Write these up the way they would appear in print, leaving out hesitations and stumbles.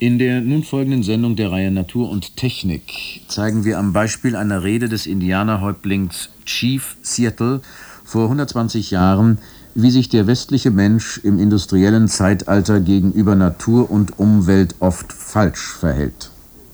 In der nun folgenden Sendung der Reihe Natur und Technik zeigen wir am Beispiel einer Rede des Indianerhäuptlings Chief Seattle vor 120 Jahren, wie sich der westliche Mensch im industriellen Zeitalter gegenüber Natur und Umwelt oft falsch verhält.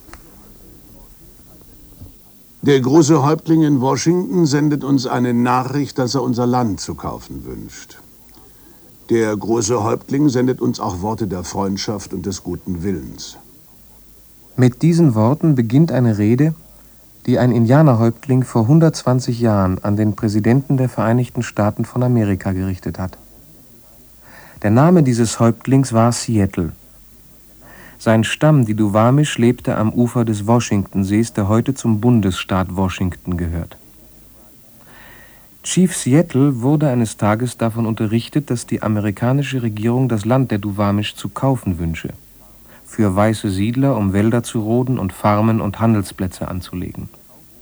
Der große Häuptling in Washington sendet uns eine Nachricht, dass er unser Land zu kaufen wünscht. Der große Häuptling sendet uns auch Worte der Freundschaft und des guten Willens. Mit diesen Worten beginnt eine Rede, die ein Indianerhäuptling vor 120 Jahren an den Präsidenten der Vereinigten Staaten von Amerika gerichtet hat. Der Name dieses Häuptlings war Seattle. Sein Stamm, die Duwamish, lebte am Ufer des Washingtonsees, der heute zum Bundesstaat Washington gehört. Chief Seattle wurde eines Tages davon unterrichtet, dass die amerikanische Regierung das Land der Duwamish zu kaufen wünsche, für weiße Siedler, um Wälder zu roden und Farmen und Handelsplätze anzulegen.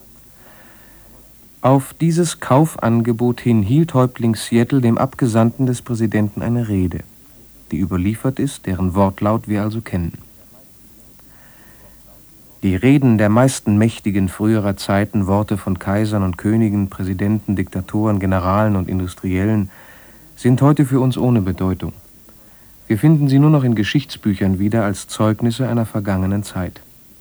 Auf dieses Kaufangebot hin hielt Häuptling Seattle dem Abgesandten des Präsidenten eine Rede, die überliefert ist, deren Wortlaut wir also kennen. Die Reden der meisten Mächtigen früherer Zeiten, Worte von Kaisern und Königen, Präsidenten, Diktatoren, Generalen und Industriellen, sind heute für uns ohne Bedeutung. Wir finden sie nur noch in Geschichtsbüchern wieder als Zeugnisse einer vergangenen Zeit.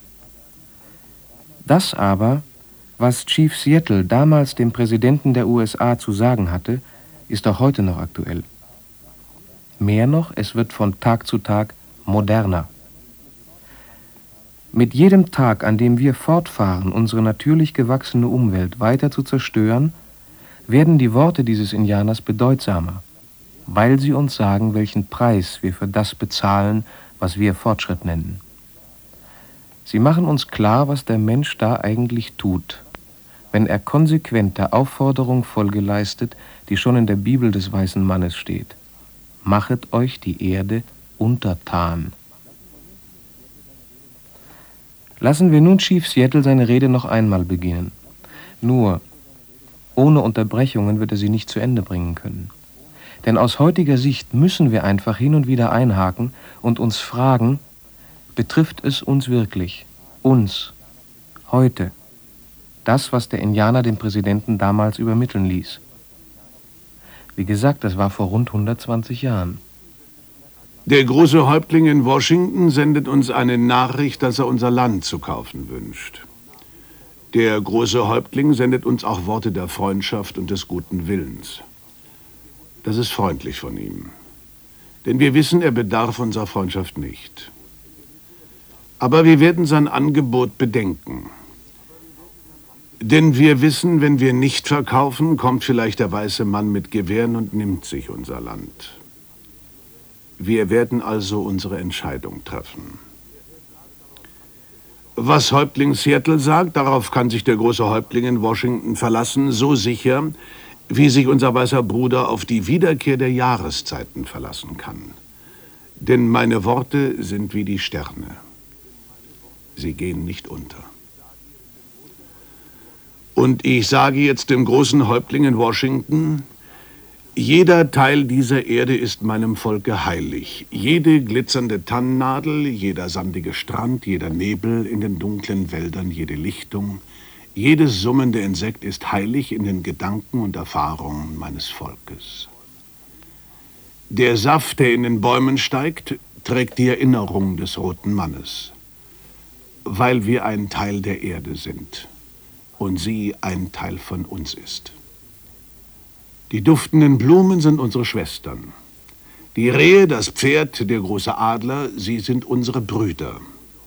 Das aber, was Chief Seattle damals dem Präsidenten der USA zu sagen hatte, ist auch heute noch aktuell. Mehr noch, es wird von Tag zu Tag moderner. Mit jedem Tag, an dem wir fortfahren, unsere natürlich gewachsene Umwelt weiter zu zerstören, werden die Worte dieses Indianers bedeutsamer, weil sie uns sagen, welchen Preis wir für das bezahlen, was wir Fortschritt nennen. Sie machen uns klar, was der Mensch da eigentlich tut, wenn er konsequent der Aufforderung Folge leistet, die schon in der Bibel des weißen Mannes steht: Machet euch die Erde untertan. Lassen wir nun Chief Seattle seine Rede noch einmal beginnen. Nur, ohne Unterbrechungen wird er sie nicht zu Ende bringen können. Denn aus heutiger Sicht müssen wir einfach hin und wieder einhaken und uns fragen, betrifft es uns wirklich, uns, heute, das, was der Indianer dem Präsidenten damals übermitteln ließ? Wie gesagt, das war vor rund 120 Jahren. Der große Häuptling in Washington sendet uns eine Nachricht, dass er unser Land zu kaufen wünscht. Der große Häuptling sendet uns auch Worte der Freundschaft und des guten Willens. Das ist freundlich von ihm, denn wir wissen, er bedarf unserer Freundschaft nicht. Aber wir werden sein Angebot bedenken. Denn wir wissen, wenn wir nicht verkaufen, kommt vielleicht der weiße Mann mit Gewehren und nimmt sich unser Land. Wir werden also unsere Entscheidung treffen. Was Häuptling Seattle sagt, darauf kann sich der große Häuptling in Washington verlassen, so sicher, wie sich unser weißer Bruder auf die Wiederkehr der Jahreszeiten verlassen kann. Denn meine Worte sind wie die Sterne. Sie gehen nicht unter. Und ich sage jetzt dem großen Häuptling in Washington: Jeder Teil dieser Erde ist meinem Volke heilig. Jede glitzernde Tannennadel, jeder sandige Strand, jeder Nebel in den dunklen Wäldern, jede Lichtung, jedes summende Insekt ist heilig in den Gedanken und Erfahrungen meines Volkes. Der Saft, der in den Bäumen steigt, trägt die Erinnerung des roten Mannes, weil wir ein Teil der Erde sind und sie ein Teil von uns ist. Die duftenden Blumen sind unsere Schwestern. Die Rehe, das Pferd, der große Adler, sie sind unsere Brüder.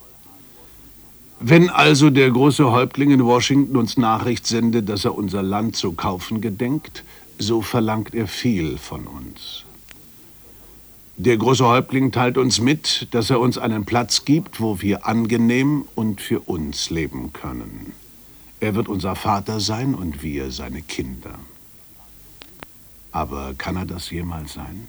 Wenn also der große Häuptling in Washington uns Nachricht sendet, dass er unser Land zu kaufen gedenkt, so verlangt er viel von uns. Der große Häuptling teilt uns mit, dass er uns einen Platz gibt, wo wir angenehm und für uns leben können. Er wird unser Vater sein und wir seine Kinder. Aber kann er das jemals sein?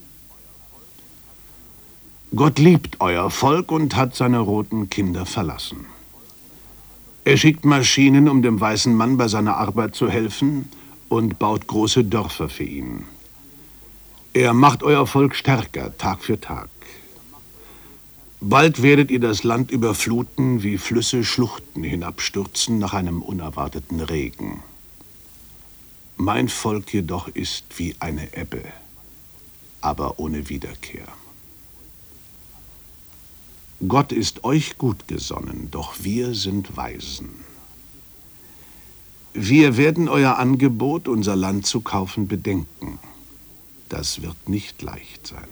Gott liebt euer Volk und hat seine roten Kinder verlassen. Er schickt Maschinen, um dem weißen Mann bei seiner Arbeit zu helfen, und baut große Dörfer für ihn. Er macht euer Volk stärker, Tag für Tag. Bald werdet ihr das Land überfluten, wie Flüsse Schluchten hinabstürzen nach einem unerwarteten Regen. Mein Volk jedoch ist wie eine Ebbe, aber ohne Wiederkehr. Gott ist euch gut gesonnen, doch wir sind Waisen. Wir werden euer Angebot, unser Land zu kaufen, bedenken. Das wird nicht leicht sein.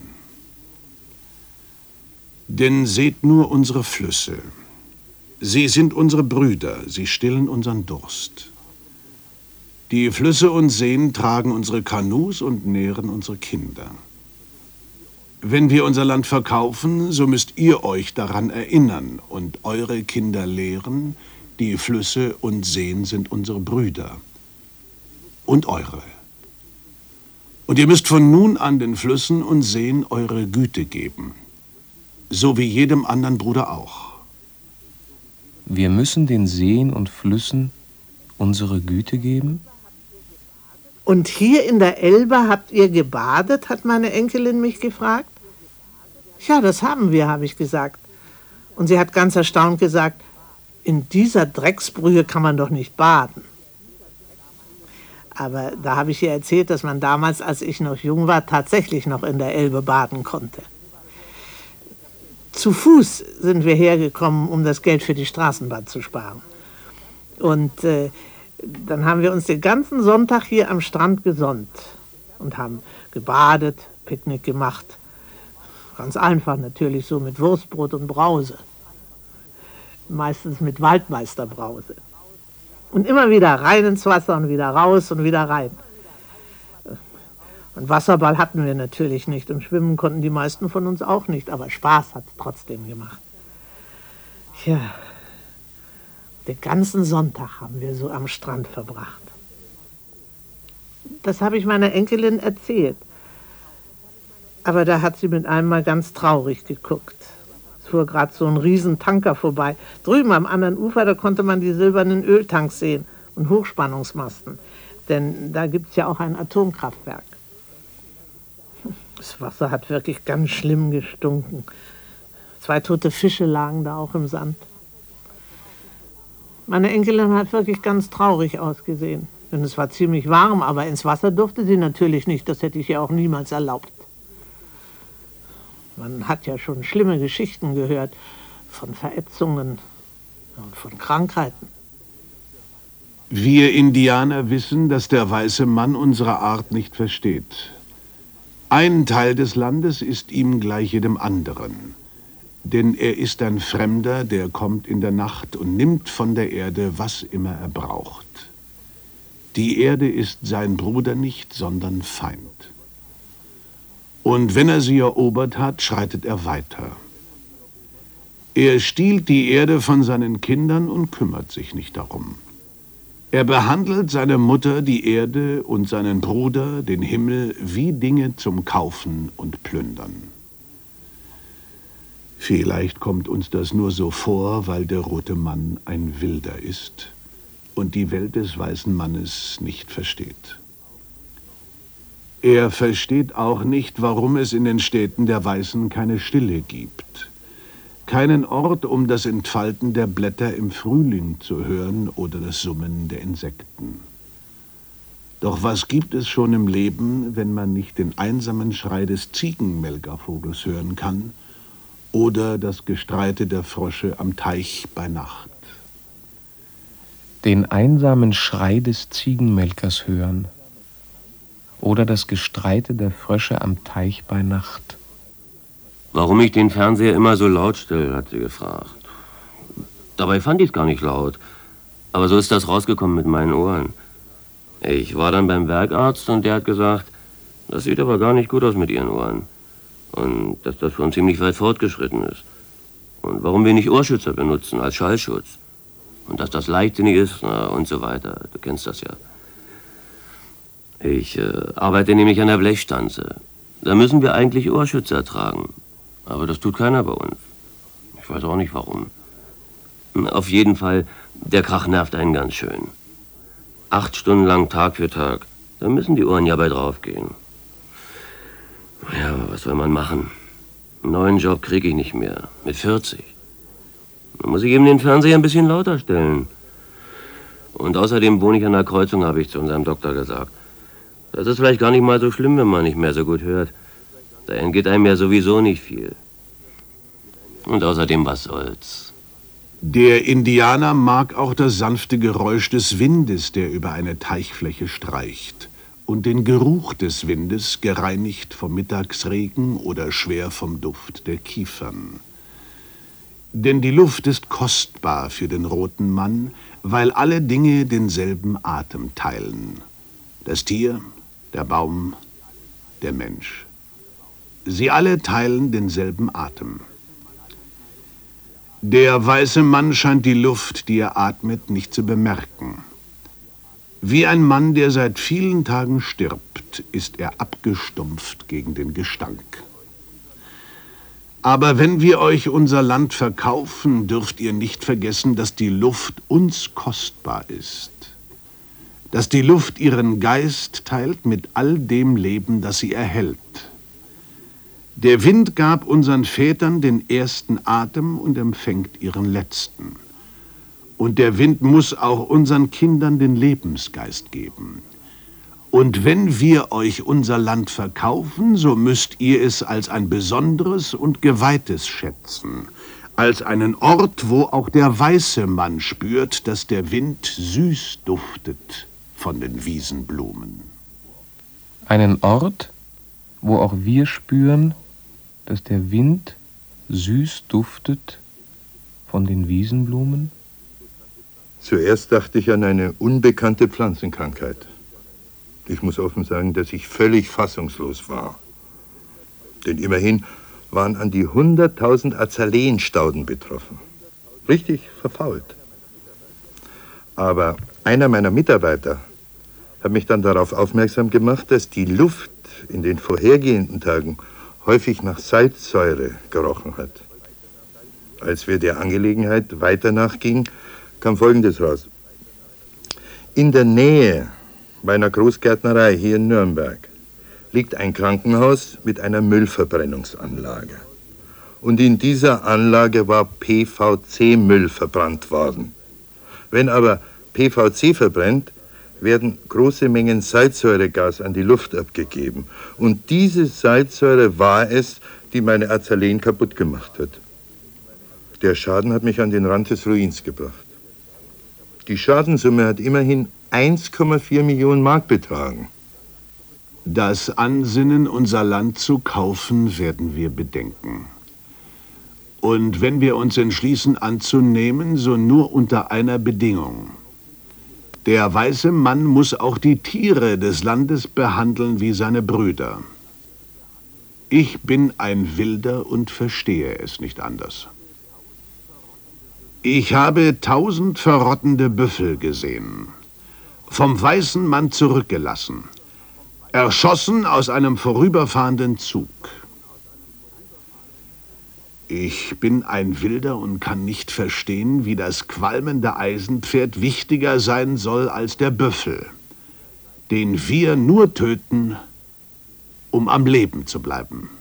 Denn seht nur unsere Flüsse. Sie sind unsere Brüder, sie stillen unseren Durst. Die Flüsse und Seen tragen unsere Kanus und nähren unsere Kinder. Wenn wir unser Land verkaufen, so müsst ihr euch daran erinnern und eure Kinder lehren, die Flüsse und Seen sind unsere Brüder und eure. Und ihr müsst von nun an den Flüssen und Seen eure Güte geben, so wie jedem anderen Bruder auch. Wir müssen den Seen und Flüssen unsere Güte geben? Und hier in der Elbe habt ihr gebadet, hat meine Enkelin mich gefragt. Ja, das haben wir, habe ich gesagt. Und sie hat ganz erstaunt gesagt, in dieser Drecksbrühe kann man doch nicht baden. Aber da habe ich ihr erzählt, dass man damals, als ich noch jung war, tatsächlich noch in der Elbe baden konnte. Zu Fuß sind wir hergekommen, um das Geld für die Straßenbahn zu sparen. Und dann haben wir uns den ganzen Sonntag hier am Strand gesonnt und haben gebadet, Picknick gemacht. Ganz einfach natürlich, so mit Wurstbrot und Brause. Meistens mit Waldmeisterbrause. Und immer wieder rein ins Wasser und wieder raus und wieder rein. Und Wasserball hatten wir natürlich nicht und schwimmen konnten die meisten von uns auch nicht, aber Spaß hat es trotzdem gemacht. Ja, den ganzen Sonntag haben wir so am Strand verbracht. Das habe ich meiner Enkelin erzählt. Aber da hat sie mit einem Mal ganz traurig geguckt. Es fuhr gerade so ein Riesentanker vorbei. Drüben am anderen Ufer, da konnte man die silbernen Öltanks sehen und Hochspannungsmasten. Denn da gibt es ja auch ein Atomkraftwerk. Das Wasser hat wirklich ganz schlimm gestunken. 2 tote Fische lagen da auch im Sand. Meine Enkelin hat wirklich ganz traurig ausgesehen. Denn es war ziemlich warm, aber ins Wasser durfte sie natürlich nicht. Das hätte ich ihr auch niemals erlaubt. Man hat ja schon schlimme Geschichten gehört von Verätzungen und von Krankheiten. Wir Indianer wissen, dass der weiße Mann unsere Art nicht versteht. Ein Teil des Landes ist ihm gleich jedem anderen. Denn er ist ein Fremder, der kommt in der Nacht und nimmt von der Erde, was immer er braucht. Die Erde ist sein Bruder nicht, sondern Feind. Und wenn er sie erobert hat, schreitet er weiter. Er stiehlt die Erde von seinen Kindern und kümmert sich nicht darum. Er behandelt seine Mutter, die Erde, und seinen Bruder, den Himmel, wie Dinge zum Kaufen und Plündern. Vielleicht kommt uns das nur so vor, weil der rote Mann ein Wilder ist und die Welt des weißen Mannes nicht versteht. Er versteht auch nicht, warum es in den Städten der Weißen keine Stille gibt. Keinen Ort, um das Entfalten der Blätter im Frühling zu hören oder das Summen der Insekten. Doch was gibt es schon im Leben, wenn man nicht den einsamen Schrei des Ziegenmelkervogels hören kann oder das Gestreite der Frösche am Teich bei Nacht? Den einsamen Schrei des Ziegenmelkers hören oder das Gestreite der Frösche am Teich bei Nacht. Warum ich den Fernseher immer so laut stelle, hat sie gefragt. Dabei fand ich es gar nicht laut. Aber so ist das rausgekommen mit meinen Ohren. Ich war dann beim Werkarzt und der hat gesagt, das sieht aber gar nicht gut aus mit Ihren Ohren. Und dass das schon ziemlich weit fortgeschritten ist. Und warum wir nicht Ohrschützer benutzen als Schallschutz. Und dass das leichtsinnig ist, na, und so weiter. Du kennst das ja. Ich arbeite nämlich an der Blechstanze. Da müssen wir eigentlich Ohrschützer tragen. Aber das tut keiner bei uns. Ich weiß auch nicht warum. Auf jeden Fall, der Krach nervt einen ganz schön. 8 Stunden lang Tag für Tag. Da müssen die Ohren ja bei draufgehen. Ja, was soll man machen? Einen neuen Job kriege ich nicht mehr. Mit 40. Dann muss ich eben den Fernseher ein bisschen lauter stellen. Und außerdem wohne ich an der Kreuzung, habe ich zu unserem Doktor gesagt. Das ist vielleicht gar nicht mal so schlimm, wenn man nicht mehr so gut hört. Da entgeht einem ja sowieso nicht viel. Und außerdem, was soll's? Der Indianer mag auch das sanfte Geräusch des Windes, der über eine Teichfläche streicht, und den Geruch des Windes, gereinigt vom Mittagsregen oder schwer vom Duft der Kiefern. Denn die Luft ist kostbar für den roten Mann, weil alle Dinge denselben Atem teilen. Das Tier, der Baum, der Mensch. Sie alle teilen denselben Atem. Der weiße Mann scheint die Luft, die er atmet, nicht zu bemerken. Wie ein Mann, der seit vielen Tagen stirbt, ist er abgestumpft gegen den Gestank. Aber wenn wir euch unser Land verkaufen, dürft ihr nicht vergessen, dass die Luft uns kostbar ist. Dass die Luft ihren Geist teilt mit all dem Leben, das sie erhält. Der Wind gab unseren Vätern den ersten Atem und empfängt ihren letzten. Und der Wind muss auch unseren Kindern den Lebensgeist geben. Und wenn wir euch unser Land verkaufen, so müsst ihr es als ein besonderes und geweihtes schätzen, als einen Ort, wo auch der weiße Mann spürt, dass der Wind süß duftet von den Wiesenblumen. Einen Ort, wo auch wir spüren, dass der Wind süß duftet von den Wiesenblumen? Zuerst dachte ich an eine unbekannte Pflanzenkrankheit. Ich muss offen sagen, dass ich völlig fassungslos war. Denn immerhin waren an die 100.000 Azalenstauden betroffen. Richtig verfault. Aber einer meiner Mitarbeiter hat mich dann darauf aufmerksam gemacht, dass die Luft in den vorhergehenden Tagen häufig nach Salzsäure gerochen hat. Als wir der Angelegenheit weiter nachgingen, kam Folgendes raus. In der Nähe meiner Großgärtnerei hier in Nürnberg liegt ein Krankenhaus mit einer Müllverbrennungsanlage. Und in dieser Anlage war PVC-Müll verbrannt worden. Wenn aber PVC verbrennt, werden große Mengen Salzsäuregas an die Luft abgegeben. Und diese Salzsäure war es, die meine Azaleen kaputt gemacht hat. Der Schaden hat mich an den Rand des Ruins gebracht. Die Schadenssumme hat immerhin 1,4 Millionen Mark betragen. Das Ansinnen, unser Land zu kaufen, werden wir bedenken. Und wenn wir uns entschließen anzunehmen, so nur unter einer Bedingung. Der weiße Mann muss auch die Tiere des Landes behandeln wie seine Brüder. Ich bin ein Wilder und verstehe es nicht anders. Ich habe 1000 verrottende Büffel gesehen, vom weißen Mann zurückgelassen, erschossen aus einem vorüberfahrenden Zug. Ich bin ein Wilder und kann nicht verstehen, wie das qualmende Eisenpferd wichtiger sein soll als der Büffel, den wir nur töten, um am Leben zu bleiben.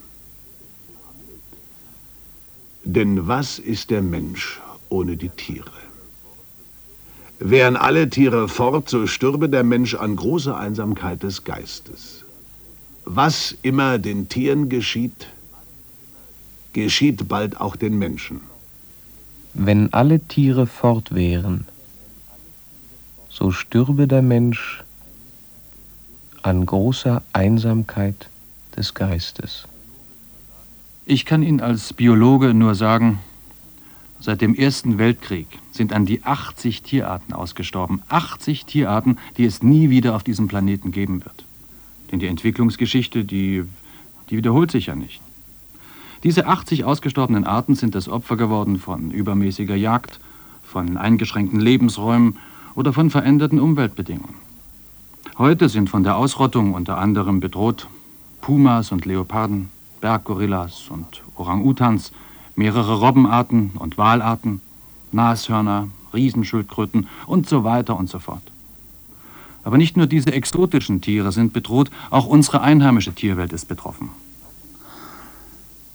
Denn was ist der Mensch ohne die Tiere? Wären alle Tiere fort, so stürbe der Mensch an großer Einsamkeit des Geistes. Was immer den Tieren geschieht, geschieht bald auch den Menschen. Wenn alle Tiere fort wären, so stürbe der Mensch an großer Einsamkeit des Geistes. Ich kann Ihnen als Biologe nur sagen, seit dem Ersten Weltkrieg sind an die 80 Tierarten ausgestorben. 80 Tierarten, die es nie wieder auf diesem Planeten geben wird. Denn die Entwicklungsgeschichte, die wiederholt sich ja nicht. Diese 80 ausgestorbenen Arten sind das Opfer geworden von übermäßiger Jagd, von eingeschränkten Lebensräumen oder von veränderten Umweltbedingungen. Heute sind von der Ausrottung unter anderem bedroht Pumas und Leoparden, Berggorillas und Orang-Utans, mehrere Robbenarten und Walarten, Nashörner, Riesenschildkröten und so weiter und so fort. Aber nicht nur diese exotischen Tiere sind bedroht, auch unsere einheimische Tierwelt ist betroffen.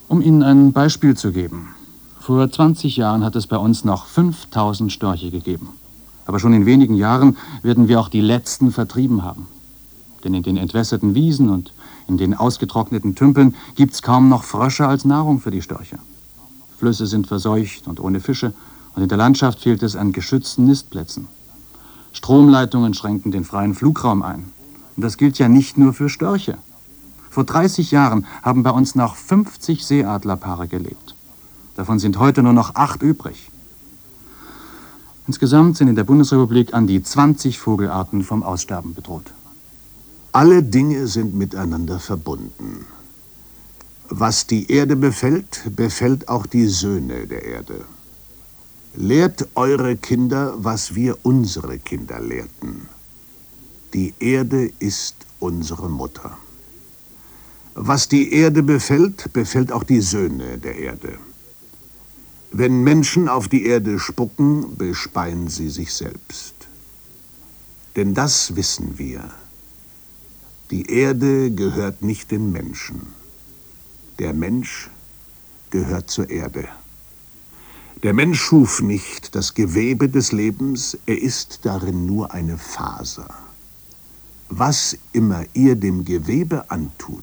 Um Ihnen ein Beispiel zu geben. Vor 20 Jahren hat es bei uns noch 5000 Störche gegeben. Aber schon in wenigen Jahren werden wir auch die letzten vertrieben haben. Denn in den entwässerten Wiesen und in den ausgetrockneten Tümpeln gibt's kaum noch Frösche als Nahrung für die Störche. Flüsse sind verseucht und ohne Fische und in der Landschaft fehlt es an geschützten Nistplätzen. Stromleitungen schränken den freien Flugraum ein. Und das gilt ja nicht nur für Störche. Vor 30 Jahren haben bei uns noch 50 Seeadlerpaare gelebt. Davon sind heute nur noch 8 übrig. Insgesamt sind in der Bundesrepublik an die 20 Vogelarten vom Aussterben bedroht. Alle Dinge sind miteinander verbunden. Was die Erde befällt, befällt auch die Söhne der Erde. Lehrt eure Kinder, was wir unsere Kinder lehrten. Die Erde ist unsere Mutter. Was die Erde befällt, befällt auch die Söhne der Erde. Wenn Menschen auf die Erde spucken, bespeien sie sich selbst. Denn das wissen wir. Die Erde gehört nicht den Menschen. Der Mensch gehört zur Erde. Der Mensch schuf nicht das Gewebe des Lebens, er ist darin nur eine Faser. Was immer ihr dem Gewebe antut,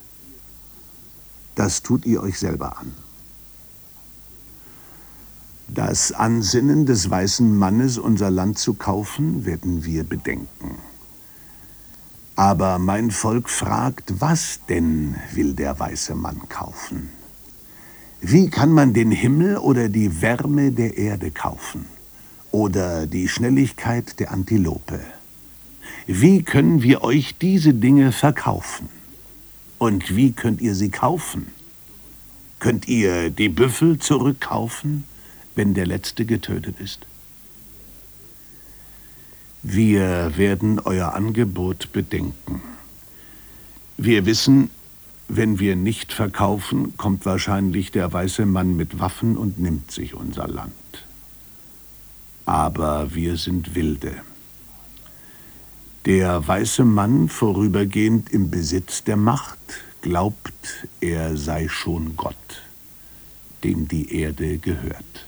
das tut ihr euch selber an. Das Ansinnen des weißen Mannes, unser Land zu kaufen, werden wir bedenken. Aber mein Volk fragt, was denn will der weiße Mann kaufen? Wie kann man den Himmel oder die Wärme der Erde kaufen? Oder die Schnelligkeit der Antilope? Wie können wir euch diese Dinge verkaufen? Und wie könnt ihr sie kaufen? Könnt ihr die Büffel zurückkaufen, wenn der Letzte getötet ist? Wir werden euer Angebot bedenken. Wir wissen, wenn wir nicht verkaufen, kommt wahrscheinlich der weiße Mann mit Waffen und nimmt sich unser Land. Aber wir sind Wilde. Der weiße Mann, vorübergehend im Besitz der Macht, glaubt, er sei schon Gott, dem die Erde gehört.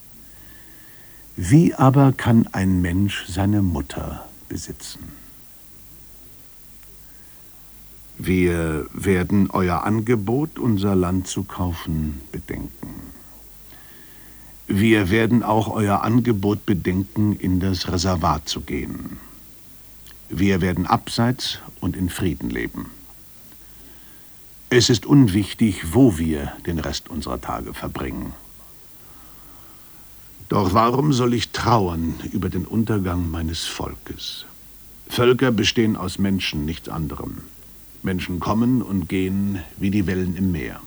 Wie aber kann ein Mensch seine Mutter besitzen? Wir werden euer Angebot, unser Land zu kaufen, bedenken. Wir werden auch euer Angebot bedenken, in das Reservat zu gehen. Wir werden abseits und in Frieden leben. Es ist unwichtig, wo wir den Rest unserer Tage verbringen. Doch warum soll ich trauern über den Untergang meines Volkes? Völker bestehen aus Menschen, nichts anderem. Menschen kommen und gehen wie die Wellen im Meer.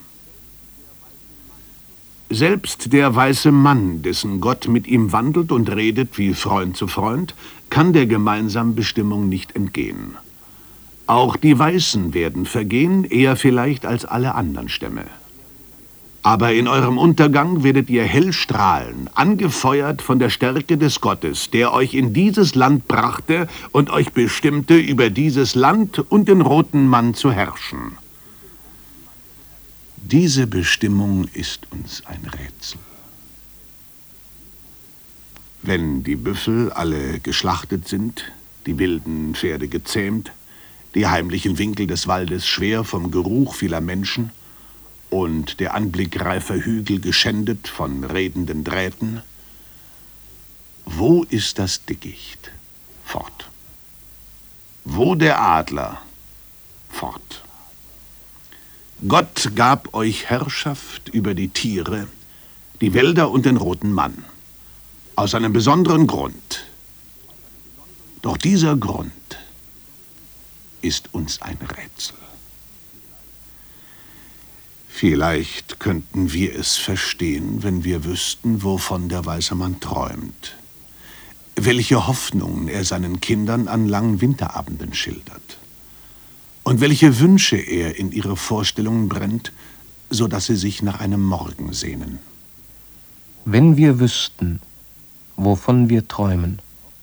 Selbst der weiße Mann, dessen Gott mit ihm wandelt und redet wie Freund zu Freund, kann der gemeinsamen Bestimmung nicht entgehen. Auch die Weißen werden vergehen, eher vielleicht als alle anderen Stämme. Aber in eurem Untergang werdet ihr hell strahlen, angefeuert von der Stärke des Gottes, der euch in dieses Land brachte und euch bestimmte, über dieses Land und den roten Mann zu herrschen. Diese Bestimmung ist uns ein Rätsel. Wenn die Büffel alle geschlachtet sind, die wilden Pferde gezähmt, die heimlichen Winkel des Waldes schwer vom Geruch vieler Menschen und der Anblick reifer Hügel geschändet von redenden Drähten, wo ist das Dickicht? Fort. Wo der Adler? Fort. Gott gab euch Herrschaft über die Tiere, die Wälder und den roten Mann. Aus einem besonderen Grund. Doch dieser Grund ist uns ein Rätsel. Vielleicht könnten wir es verstehen, wenn wir wüssten, wovon der weiße Mann träumt. Welche Hoffnungen er seinen Kindern an langen Winterabenden schildert. Und welche Wünsche er in ihre Vorstellungen brennt, sodass sie sich nach einem Morgen sehnen. Wenn wir wüssten, wovon wir träumen,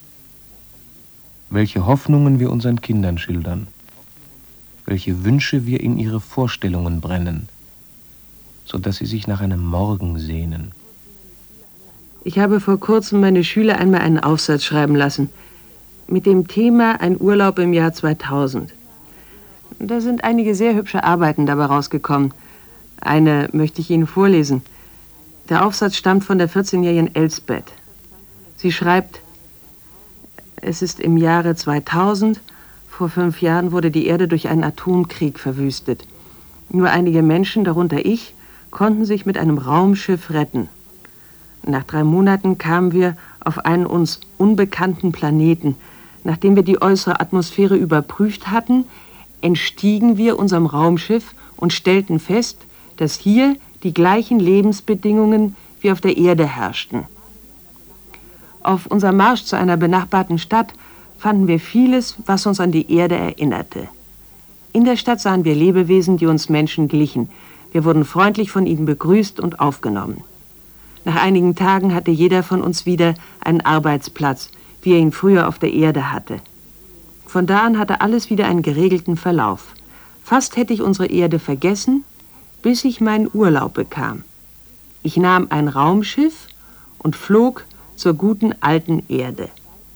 welche Hoffnungen wir unseren Kindern schildern, welche Wünsche wir in ihre Vorstellungen brennen, sodass sie sich nach einem Morgen sehnen. Ich habe vor kurzem meine Schüler einmal einen Aufsatz schreiben lassen mit dem Thema Ein Urlaub im Jahr 2000. Da sind einige sehr hübsche Arbeiten dabei rausgekommen. Eine möchte ich Ihnen vorlesen. Der Aufsatz stammt von der 14-jährigen Elsbeth. Sie schreibt: Es ist im Jahre 2000. Vor 5 Jahren wurde die Erde durch einen Atomkrieg verwüstet. Nur einige Menschen, darunter ich, konnten sich mit einem Raumschiff retten. Nach 3 Monaten kamen wir auf einen uns unbekannten Planeten. Nachdem wir die äußere Atmosphäre überprüft hatten, entstiegen wir unserem Raumschiff und stellten fest, dass hier die gleichen Lebensbedingungen wie auf der Erde herrschten. Auf unserem Marsch zu einer benachbarten Stadt fanden wir vieles, was uns an die Erde erinnerte. In der Stadt sahen wir Lebewesen, die uns Menschen glichen. Wir wurden freundlich von ihnen begrüßt und aufgenommen. Nach einigen Tagen hatte jeder von uns wieder einen Arbeitsplatz, wie er ihn früher auf der Erde hatte. Von da an hatte alles wieder einen geregelten Verlauf. Fast hätte ich unsere Erde vergessen, bis ich meinen Urlaub bekam. Ich nahm ein Raumschiff und flog zur guten alten Erde.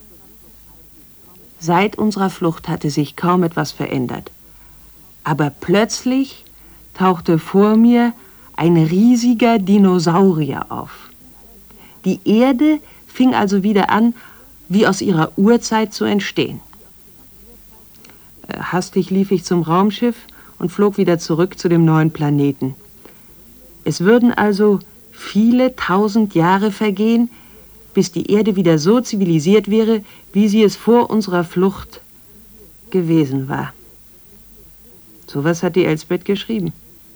Seit unserer Flucht hatte sich kaum etwas verändert. Aber plötzlich tauchte vor mir ein riesiger Dinosaurier auf. Die Erde fing also wieder an, wie aus ihrer Urzeit zu entstehen. Hastig lief ich zum Raumschiff und flog wieder zurück zu dem neuen Planeten. Es würden also viele 1000 Jahre vergehen, bis die Erde wieder so zivilisiert wäre, wie sie es vor unserer Flucht gewesen war. So was hat die Elsbeth geschrieben.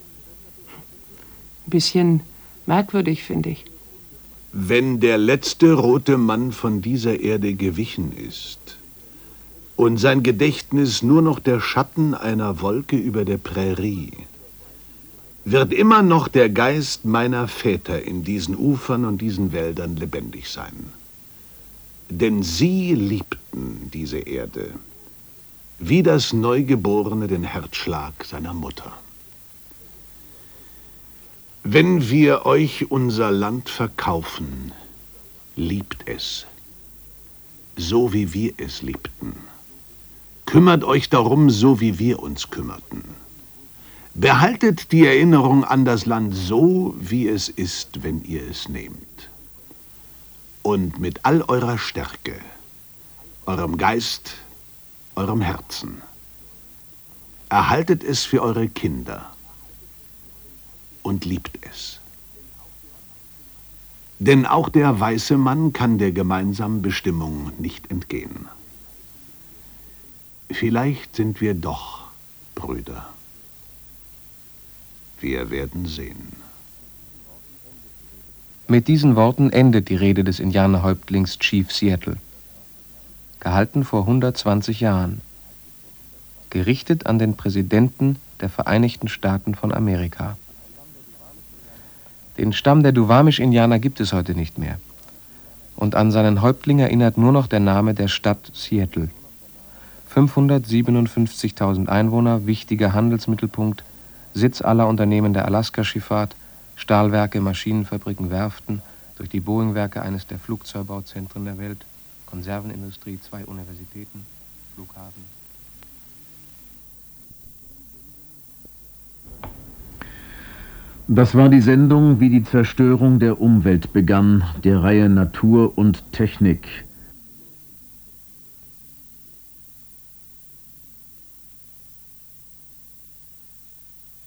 Ein bisschen merkwürdig, finde ich. Wenn der letzte rote Mann von dieser Erde gewichen ist und sein Gedächtnis nur noch der Schatten einer Wolke über der Prärie, wird immer noch der Geist meiner Väter in diesen Ufern und diesen Wäldern lebendig sein. Denn sie liebten diese Erde, wie das Neugeborene den Herzschlag seiner Mutter. Wenn wir euch unser Land verkaufen, liebt es, so wie wir es liebten. Kümmert euch darum, so wie wir uns kümmerten. Behaltet die Erinnerung an das Land so, wie es ist, wenn ihr es nehmt. Und mit all eurer Stärke, eurem Geist, eurem Herzen, erhaltet es für eure Kinder und liebt es. Denn auch der weiße Mann kann der gemeinsamen Bestimmung nicht entgehen. Vielleicht sind wir doch Brüder. Wir werden sehen. Mit diesen Worten endet die Rede des Indianerhäuptlings Chief Seattle. Gehalten vor 120 Jahren. Gerichtet an den Präsidenten der Vereinigten Staaten von Amerika. Den Stamm der Duwamish-Indianer gibt es heute nicht mehr. Und an seinen Häuptling erinnert nur noch der Name der Stadt Seattle. 557.000 Einwohner, wichtiger Handelsmittelpunkt, Sitz aller Unternehmen der Alaska-Schifffahrt, Stahlwerke, Maschinenfabriken, Werften, durch die Boeing-Werke eines der Flugzeugbau-Zentren der Welt, Konservenindustrie, 2 Universitäten, Flughafen. Das war die Sendung, wie die Zerstörung der Umwelt begann, der Reihe Natur und Technik.